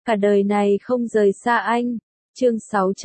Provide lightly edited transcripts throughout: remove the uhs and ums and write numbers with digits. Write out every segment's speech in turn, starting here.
Cả đời này không rời xa anh. Chương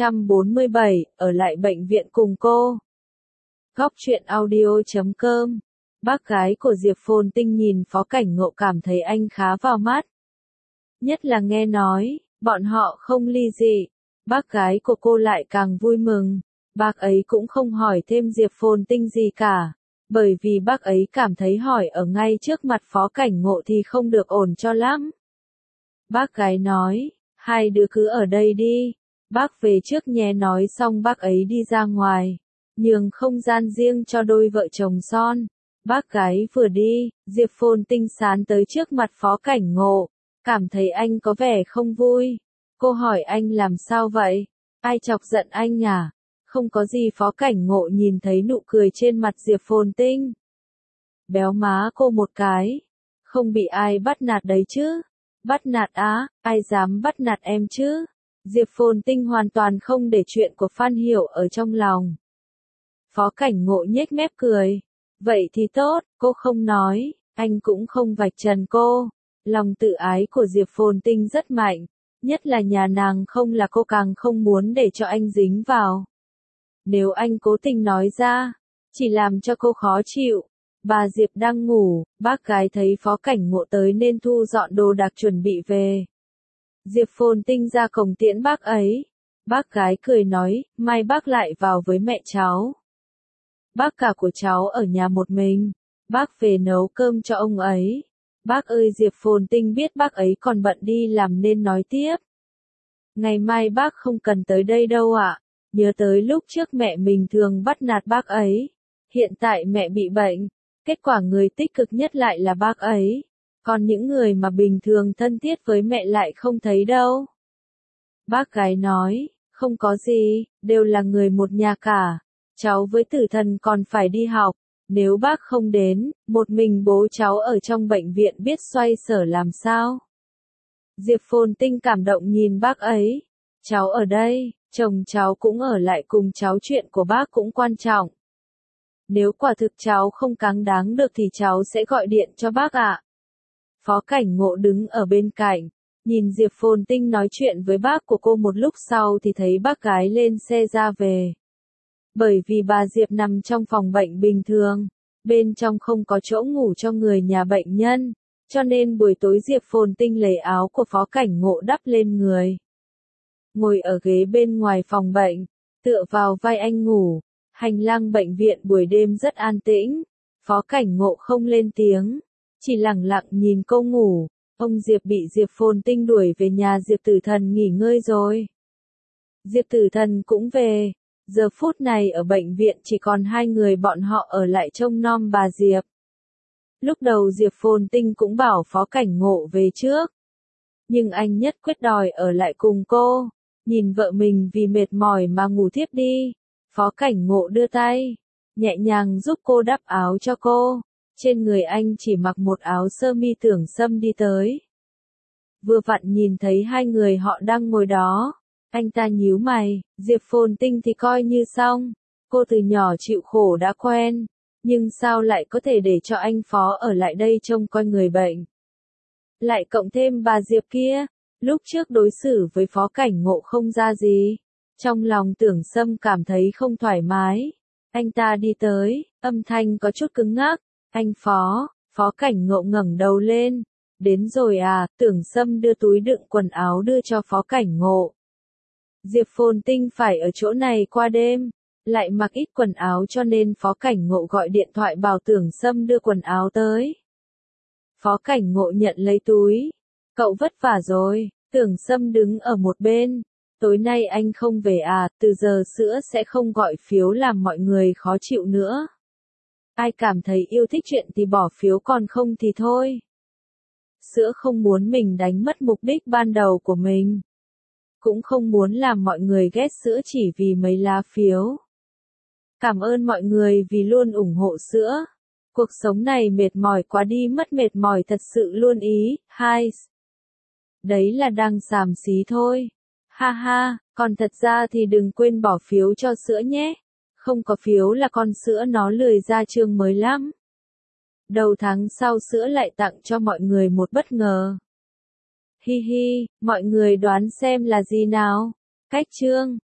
647, ở lại bệnh viện cùng cô. Góc truyện audio.com. Bác gái của Diệp Phồn Tinh nhìn Phó Cảnh Ngộ cảm thấy anh khá vào mắt. Nhất là nghe nói, bọn họ không ly dị. Bác gái của cô lại càng vui mừng. Bác ấy cũng không hỏi thêm Diệp Phồn Tinh gì cả. Bởi vì bác ấy cảm thấy hỏi ở ngay trước mặt Phó Cảnh Ngộ thì không được ổn cho lắm. Bác gái nói, hai đứa cứ ở đây đi. Bác về trước nhé, nói xong bác ấy đi ra ngoài. Nhường không gian riêng cho đôi vợ chồng son. Bác gái vừa đi, Diệp Phồn Tinh sán tới trước mặt Phó Cảnh Ngộ. Cảm thấy anh có vẻ không vui. Cô hỏi anh làm sao vậy? Ai chọc giận anh à? Không có gì. Phó Cảnh Ngộ nhìn thấy nụ cười trên mặt Diệp Phồn Tinh. Béo má cô một cái. Không bị ai bắt nạt đấy chứ? Bắt nạt á, ai dám bắt nạt em chứ? Diệp Phồn Tinh hoàn toàn không để chuyện của Phan Hiểu ở trong lòng. Phó Cảnh Ngộ nhếch mép cười. Vậy thì tốt, cô không nói, anh cũng không vạch trần cô. Lòng tự ái của Diệp Phồn Tinh rất mạnh, nhất là nhà nàng không là cô càng không muốn để cho anh dính vào. Nếu anh cố tình nói ra, chỉ làm cho cô khó chịu. Bà Diệp đang ngủ, bác gái thấy Phó Cảnh Ngộ tới nên thu dọn đồ đạc chuẩn bị về. Diệp Phồn Tinh ra cổng tiễn bác ấy. Bác gái cười nói, mai bác lại vào với mẹ cháu. Bác cả của cháu ở nhà một mình. Bác về nấu cơm cho ông ấy. Bác ơi, Diệp Phồn Tinh biết bác ấy còn bận đi làm nên nói tiếp. Ngày mai bác không cần tới đây đâu ạ. Nhớ tới lúc trước mẹ mình thường bắt nạt bác ấy. Hiện tại mẹ bị bệnh. Kết quả người tích cực nhất lại là bác ấy. Còn những người mà bình thường thân thiết với mẹ lại không thấy đâu. Bác gái nói, không có gì, đều là người một nhà cả. Cháu với Tử Thần còn phải đi học. Nếu bác không đến, một mình bố cháu ở trong bệnh viện biết xoay sở làm sao. Diệp Phồn Tinh cảm động nhìn bác ấy. Cháu ở đây, chồng cháu cũng ở lại cùng cháu, chuyện của bác cũng quan trọng. Nếu quả thực cháu không cáng đáng được thì cháu sẽ gọi điện cho bác ạ. Phó Cảnh Ngộ đứng ở bên cạnh, nhìn Diệp Phồn Tinh nói chuyện với bác của cô một lúc sau thì thấy bác gái lên xe ra về. Bởi vì bà Diệp nằm trong phòng bệnh bình thường, bên trong không có chỗ ngủ cho người nhà bệnh nhân, cho nên buổi tối Diệp Phồn Tinh lấy áo của Phó Cảnh Ngộ đắp lên người. Ngồi ở ghế bên ngoài phòng bệnh, tựa vào vai anh ngủ. Hành lang bệnh viện buổi đêm rất an tĩnh, Phó Cảnh Ngộ không lên tiếng, chỉ lặng lặng nhìn cô ngủ. Ông Diệp bị Diệp Phồn Tinh đuổi về nhà Diệp Tử Thần nghỉ ngơi rồi. Diệp Tử Thần cũng về, giờ phút này ở bệnh viện chỉ còn hai người bọn họ ở lại trông nom bà Diệp. Lúc đầu Diệp Phồn Tinh cũng bảo Phó Cảnh Ngộ về trước, nhưng anh nhất quyết đòi ở lại cùng cô, nhìn vợ mình vì mệt mỏi mà ngủ thiếp đi. Phó Cảnh Ngộ đưa tay, nhẹ nhàng giúp cô đắp áo cho cô. Trên người anh chỉ mặc một áo sơ mi Tưởng Sâm đi tới. Vừa vặn nhìn thấy hai người họ đang ngồi đó. Anh ta nhíu mày, Diệp Phồn Tinh thì coi như xong. Cô từ nhỏ chịu khổ đã quen. Nhưng sao lại có thể để cho anh Phó ở lại đây trông coi người bệnh. Lại cộng thêm bà Diệp kia. Lúc trước đối xử với Phó Cảnh Ngộ không ra gì. Trong lòng Tưởng Sâm cảm thấy không thoải mái. Anh ta đi tới, âm thanh có chút cứng ngắc. Anh Phó, Phó Cảnh Ngộ ngẩng đầu lên. Đến rồi à, Tưởng Sâm đưa túi đựng quần áo đưa cho Phó Cảnh Ngộ. Diệp Phồn Tinh phải ở chỗ này qua đêm, lại mặc ít quần áo cho nên Phó Cảnh Ngộ gọi điện thoại bảo Tưởng Sâm đưa quần áo tới. Phó Cảnh Ngộ nhận lấy túi. Cậu vất vả rồi, Tưởng Sâm đứng ở một bên. Tối nay anh không về à, từ giờ sữa sẽ không gọi phiếu làm mọi người khó chịu nữa. Ai cảm thấy yêu thích chuyện thì bỏ phiếu, còn không thì thôi. Sữa không muốn mình đánh mất mục đích ban đầu của mình. Cũng không muốn làm mọi người ghét sữa chỉ vì mấy lá phiếu. Cảm ơn mọi người vì luôn ủng hộ sữa. Cuộc sống này mệt mỏi quá đi mất, mệt mỏi thật sự luôn ý, hai. Đấy là đang xàm xí thôi. Ha ha, còn thật ra thì đừng quên bỏ phiếu cho sữa nhé. Không có phiếu là con sữa nó lười ra chương mới lắm. Đầu tháng sau sữa lại tặng cho mọi người một bất ngờ. Hi hi, mọi người đoán xem là gì nào? Cách chương